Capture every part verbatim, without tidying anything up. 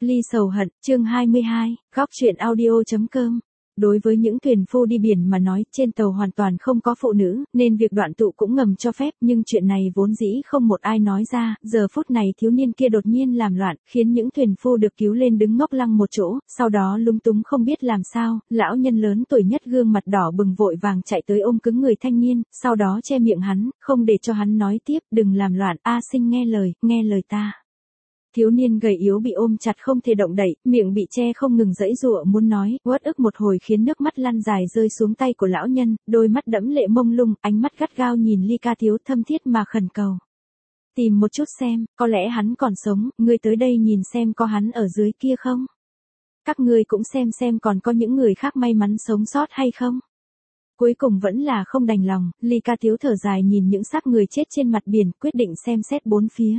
Ly sầu hận, chương hai mươi hai, góc truyện audio.com. Đối với những thuyền phu đi biển mà nói, trên tàu hoàn toàn không có phụ nữ, nên việc đoạn tụ cũng ngầm cho phép, nhưng chuyện này vốn dĩ không một ai nói ra, giờ phút này thiếu niên kia đột nhiên làm loạn, khiến những thuyền phu được cứu lên đứng ngốc lăng một chỗ, sau đó lúng túng không biết làm sao, lão nhân lớn tuổi nhất gương mặt đỏ bừng vội vàng chạy tới ôm cứng người thanh niên, sau đó che miệng hắn, không để cho hắn nói tiếp, đừng làm loạn, A Sinh nghe lời, nghe lời ta. Thiếu niên gầy yếu bị ôm chặt không thể động đậy, miệng bị che không ngừng giãy giụa muốn nói, uất ức một hồi khiến nước mắt lăn dài rơi xuống tay của lão nhân, đôi mắt đẫm lệ mông lung, ánh mắt gắt gao nhìn Ly Ca Thiếu thâm thiết mà khẩn cầu. Tìm một chút xem, có lẽ hắn còn sống, ngươi tới đây nhìn xem có hắn ở dưới kia không? Các ngươi cũng xem xem còn có những người khác may mắn sống sót hay không? Cuối cùng vẫn là không đành lòng, Ly Ca Thiếu thở dài nhìn những xác người chết trên mặt biển, quyết định xem xét bốn phía.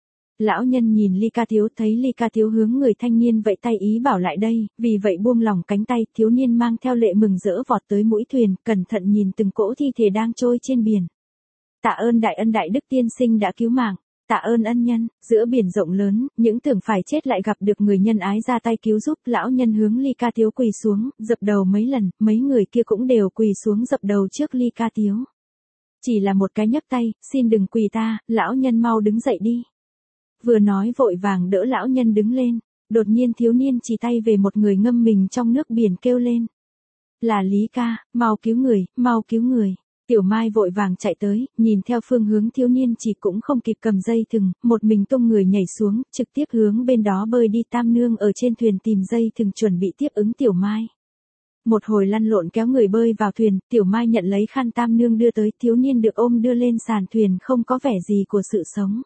Lão nhân nhìn Ly Ca Thiếu thấy Ly Ca Thiếu hướng người thanh niên vẫy tay ý bảo lại đây, vì vậy buông lỏng cánh tay, thiếu niên mang theo lệ mừng rỡ vọt tới mũi thuyền, cẩn thận nhìn từng cỗ thi thể đang trôi trên biển. Tạ ơn đại ân đại đức tiên sinh đã cứu mạng, tạ ơn ân nhân, giữa biển rộng lớn, những tưởng phải chết lại gặp được người nhân ái ra tay cứu giúp, lão nhân hướng Ly Ca Thiếu quỳ xuống, dập đầu mấy lần, mấy người kia cũng đều quỳ xuống dập đầu trước Ly Ca Thiếu. Chỉ là một cái nhấc tay, xin đừng quỳ ta, lão nhân mau đứng dậy đi. Vừa nói vội vàng đỡ lão nhân đứng lên, đột nhiên thiếu niên chỉ tay về một người ngâm mình trong nước biển kêu lên. Là Lý ca, mau cứu người, mau cứu người. Tiểu Mai vội vàng chạy tới, nhìn theo phương hướng thiếu niên chỉ cũng không kịp cầm dây thừng, một mình tung người nhảy xuống, trực tiếp hướng bên đó bơi đi. Tam nương ở trên thuyền tìm dây thừng chuẩn bị tiếp ứng Tiểu Mai. Một hồi lăn lộn kéo người bơi vào thuyền, Tiểu Mai nhận lấy khăn Tam nương đưa tới, thiếu niên được ôm đưa lên sàn thuyền không có vẻ gì của sự sống.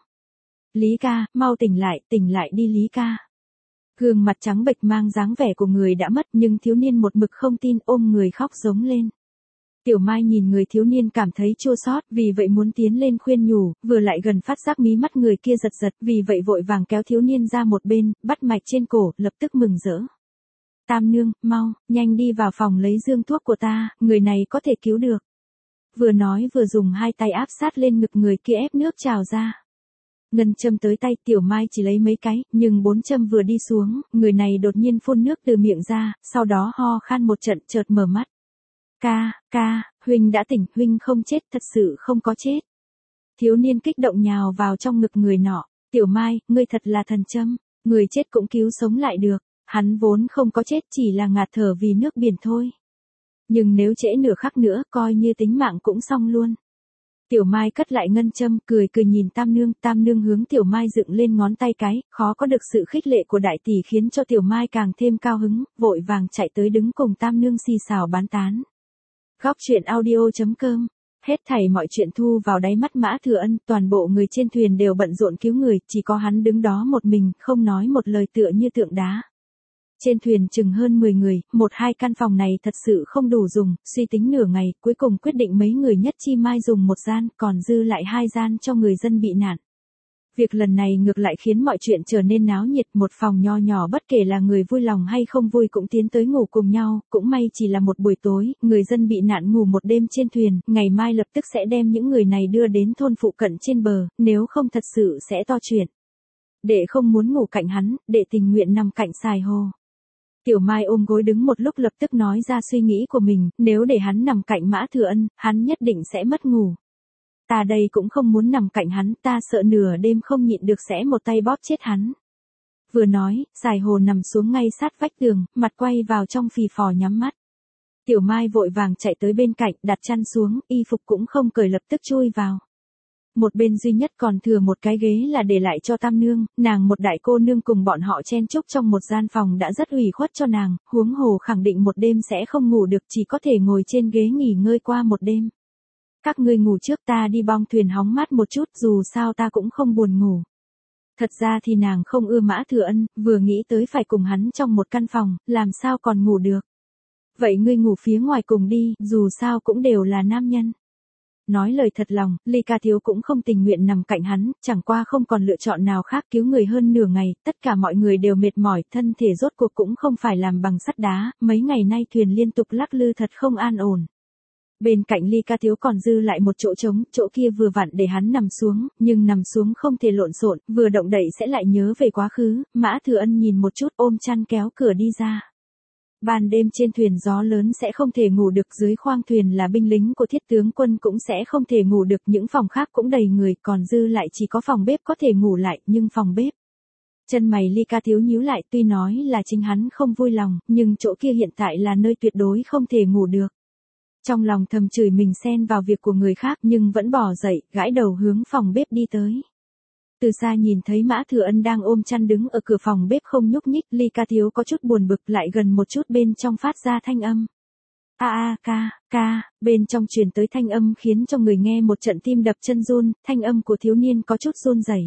Lý ca, mau tỉnh lại, tỉnh lại đi Lý ca. Gương mặt trắng bệch mang dáng vẻ của người đã mất nhưng thiếu niên một mực không tin ôm người khóc giống lên. Tiểu Mai nhìn người thiếu niên cảm thấy chua xót vì vậy muốn tiến lên khuyên nhủ, vừa lại gần phát giác mí mắt người kia giật giật vì vậy vội vàng kéo thiếu niên ra một bên, bắt mạch trên cổ, lập tức mừng rỡ. Tam nương, mau, nhanh đi vào phòng lấy dương thuốc của ta, người này có thể cứu được. Vừa nói vừa dùng hai tay áp sát lên ngực người kia ép nước trào ra. Ngân châm tới tay Tiểu Mai chỉ lấy mấy cái, nhưng bốn châm vừa đi xuống, người này đột nhiên phun nước từ miệng ra, sau đó ho khan một trận chợt mở mắt. Ca, ca, huynh đã tỉnh, huynh không chết, thật sự không có chết. Thiếu niên kích động nhào vào trong ngực người nọ, Tiểu Mai, ngươi thật là thần châm, người chết cũng cứu sống lại được, hắn vốn không có chết chỉ là ngạt thở vì nước biển thôi. Nhưng nếu trễ nửa khắc nữa, coi như tính mạng cũng xong luôn. Tiểu Mai cất lại ngân châm, cười cười nhìn Tam nương, Tam nương hướng Tiểu Mai dựng lên ngón tay cái, khó có được sự khích lệ của đại tỷ khiến cho Tiểu Mai càng thêm cao hứng, vội vàng chạy tới đứng cùng Tam nương xì xào bán tán. Góc truyện audio.com. Hết thảy mọi chuyện thu vào đáy mắt Mã Thừa Ân, toàn bộ người trên thuyền đều bận rộn cứu người, chỉ có hắn đứng đó một mình, không nói một lời tựa như tượng đá. Trên thuyền chừng hơn mười người, một hai căn phòng này thật sự không đủ dùng, suy tính nửa ngày, cuối cùng quyết định mấy người nhất chi mai dùng một gian, còn dư lại hai gian cho người dân bị nạn. Việc lần này ngược lại khiến mọi chuyện trở nên náo nhiệt, một phòng nho nhỏ bất kể là người vui lòng hay không vui cũng tiến tới ngủ cùng nhau, cũng may chỉ là một buổi tối, người dân bị nạn ngủ một đêm trên thuyền, ngày mai lập tức sẽ đem những người này đưa đến thôn phụ cận trên bờ, nếu không thật sự sẽ to chuyện. Đệ không muốn ngủ cạnh hắn, đệ tình nguyện nằm cạnh sài hồ. Tiểu Mai ôm gối đứng một lúc lập tức nói ra suy nghĩ của mình, nếu để hắn nằm cạnh Mã Thừa Ân, hắn nhất định sẽ mất ngủ. Ta đây cũng không muốn nằm cạnh hắn, ta sợ nửa đêm không nhịn được sẽ một tay bóp chết hắn. Vừa nói, sài hồ nằm xuống ngay sát vách tường, mặt quay vào trong phì phò nhắm mắt. Tiểu Mai vội vàng chạy tới bên cạnh, đặt chăn xuống, y phục cũng không cởi lập tức chui vào. Một bên duy nhất còn thừa một cái ghế là để lại cho Tam nương, nàng một đại cô nương cùng bọn họ chen chúc trong một gian phòng đã rất ủy khuất cho nàng, huống hồ khẳng định một đêm sẽ không ngủ được, chỉ có thể ngồi trên ghế nghỉ ngơi qua một đêm. Các ngươi ngủ trước, ta đi bong thuyền hóng mát một chút, dù sao ta cũng không buồn ngủ. Thật ra thì nàng không ưa Mã Thừa Ân, vừa nghĩ tới phải cùng hắn trong một căn phòng, làm sao còn ngủ được. Vậy ngươi ngủ phía ngoài cùng đi, dù sao cũng đều là nam nhân. Nói lời thật lòng, Ly Ca Thiếu cũng không tình nguyện nằm cạnh hắn, chẳng qua không còn lựa chọn nào khác, cứu người hơn nửa ngày, tất cả mọi người đều mệt mỏi, thân thể rốt cuộc cũng không phải làm bằng sắt đá, mấy ngày nay thuyền liên tục lắc lư thật không an ổn. Bên cạnh Ly Ca Thiếu còn dư lại một chỗ trống, chỗ kia vừa vặn để hắn nằm xuống, nhưng nằm xuống không thể lộn xộn, vừa động đậy sẽ lại nhớ về quá khứ. Mã Thừa Ân nhìn một chút ôm chăn kéo cửa đi ra. Ban đêm trên thuyền gió lớn sẽ không thể ngủ được, dưới khoang thuyền là binh lính của Thiết tướng quân cũng sẽ không thể ngủ được, những phòng khác cũng đầy người, còn dư lại chỉ có phòng bếp có thể ngủ lại, nhưng phòng bếp. Chân mày Ly Ca Thiếu nhíu lại, tuy nói là chính hắn không vui lòng, nhưng chỗ kia hiện tại là nơi tuyệt đối không thể ngủ được. Trong lòng thầm chửi mình xen vào việc của người khác nhưng vẫn bỏ dậy, gãi đầu hướng phòng bếp đi tới. Từ xa nhìn thấy Mã Thừa Ân đang ôm chăn đứng ở cửa phòng bếp không nhúc nhích, Ly Ca Thiếu có chút buồn bực, lại gần một chút, bên trong phát ra thanh âm. A a ca, ca, bên trong truyền tới thanh âm khiến cho người nghe một trận tim đập chân run, thanh âm của thiếu niên có chút run rẩy.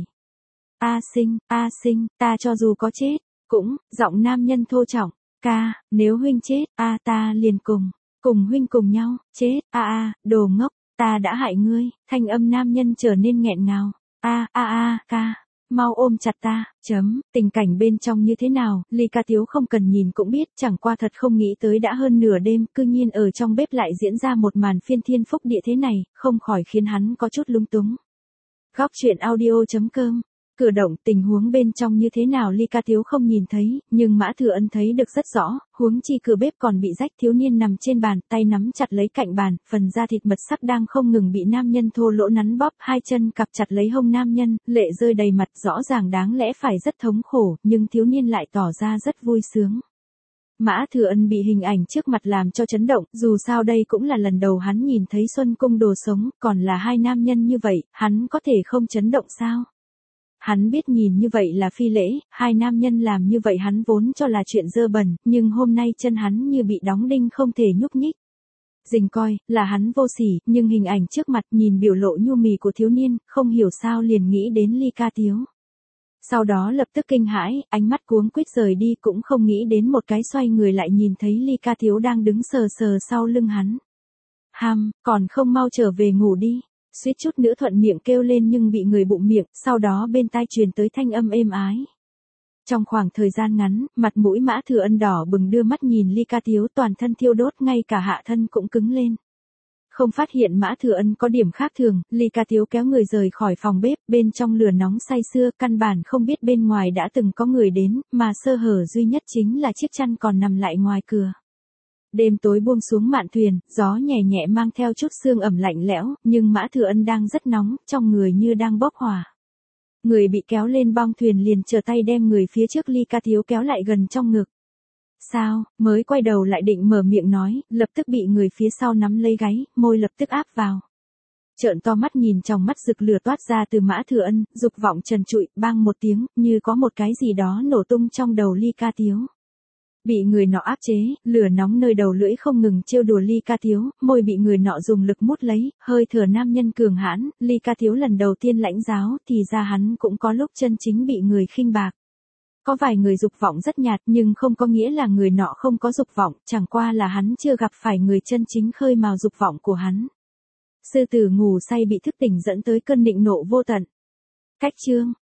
A Sinh, A Sinh, ta cho dù có chết, cũng, giọng nam nhân thô trọng, ca, nếu huynh chết, a ta liền cùng, cùng huynh cùng nhau, chết, a a, đồ ngốc, ta đã hại ngươi, thanh âm nam nhân trở nên nghẹn ngào. A a a, ca, mau ôm chặt ta, chấm, tình cảnh bên trong như thế nào, Ly Ca Thiếu không cần nhìn cũng biết, chẳng qua thật không nghĩ tới đã hơn nửa đêm, cư nhiên ở trong bếp lại diễn ra một màn phiên thiên phúc địa thế này, không khỏi khiến hắn có chút lung túng. Góc truyện audio chấm com. Cửa động, tình huống bên trong như thế nào Ly Ca Thiếu không nhìn thấy, nhưng Mã Thừa Ân thấy được rất rõ, huống chi cửa bếp còn bị rách, thiếu niên nằm trên bàn, tay nắm chặt lấy cạnh bàn, phần da thịt mật sắc đang không ngừng bị nam nhân thô lỗ nắn bóp, hai chân cặp chặt lấy hông nam nhân, lệ rơi đầy mặt, rõ ràng đáng lẽ phải rất thống khổ, nhưng thiếu niên lại tỏ ra rất vui sướng. Mã Thừa Ân bị hình ảnh trước mặt làm cho chấn động, dù sao đây cũng là lần đầu hắn nhìn thấy Xuân Cung đồ sống, còn là hai nam nhân như vậy, hắn có thể không chấn động sao? Hắn biết nhìn như vậy là phi lễ, hai nam nhân làm như vậy hắn vốn cho là chuyện dơ bẩn, nhưng hôm nay chân hắn như bị đóng đinh không thể nhúc nhích. Dình coi, là hắn vô sỉ, nhưng hình ảnh trước mặt nhìn biểu lộ nhu mì của thiếu niên, không hiểu sao liền nghĩ đến Ly Ca Thiếu. Sau đó lập tức kinh hãi, ánh mắt cuống quýt rời đi, cũng không nghĩ đến một cái xoay người lại nhìn thấy Ly Ca Thiếu đang đứng sờ sờ sau lưng hắn. Ham, còn không mau trở về ngủ đi. Suýt chút nữa thuận miệng kêu lên nhưng bị người bụng miệng, sau đó bên tai truyền tới thanh âm êm ái. Trong khoảng thời gian ngắn, mặt mũi Mã Thừa Ân đỏ bừng, đưa mắt nhìn Ly Ca Thiếu, toàn thân thiêu đốt, ngay cả hạ thân cũng cứng lên. Không phát hiện Mã Thừa Ân có điểm khác thường, Ly Ca Thiếu kéo người rời khỏi phòng bếp, bên trong lửa nóng say sưa, căn bản không biết bên ngoài đã từng có người đến, mà sơ hở duy nhất chính là chiếc chăn còn nằm lại ngoài cửa. Đêm tối buông xuống mạn thuyền, gió nhẹ nhẹ mang theo chút sương ẩm lạnh lẽo, nhưng Mã Thừa Ân đang rất nóng, trong người như đang bốc hỏa. Người bị kéo lên bong thuyền liền trở tay đem người phía trước Ly Ca Thiếu kéo lại gần trong ngực. Sao, mới quay đầu lại định mở miệng nói, lập tức bị người phía sau nắm lấy gáy, môi lập tức áp vào. Trợn to mắt nhìn trong mắt rực lửa toát ra từ Mã Thừa Ân, dục vọng trần trụi, bang một tiếng, như có một cái gì đó nổ tung trong đầu Ly Ca Thiếu. Bị người nọ áp chế, lửa nóng nơi đầu lưỡi không ngừng trêu đùa Ly Ca Thiếu, môi bị người nọ dùng lực mút lấy, hơi thở nam nhân cường hãn, Ly Ca Thiếu lần đầu tiên lãnh giáo, thì ra hắn cũng có lúc chân chính bị người khinh bạc. Có vài người dục vọng rất nhạt nhưng không có nghĩa là người nọ không có dục vọng, chẳng qua là hắn chưa gặp phải người chân chính khơi mào dục vọng của hắn. Sư tử ngủ say bị thức tỉnh dẫn tới cơn nịnh nộ vô tận. Cách chương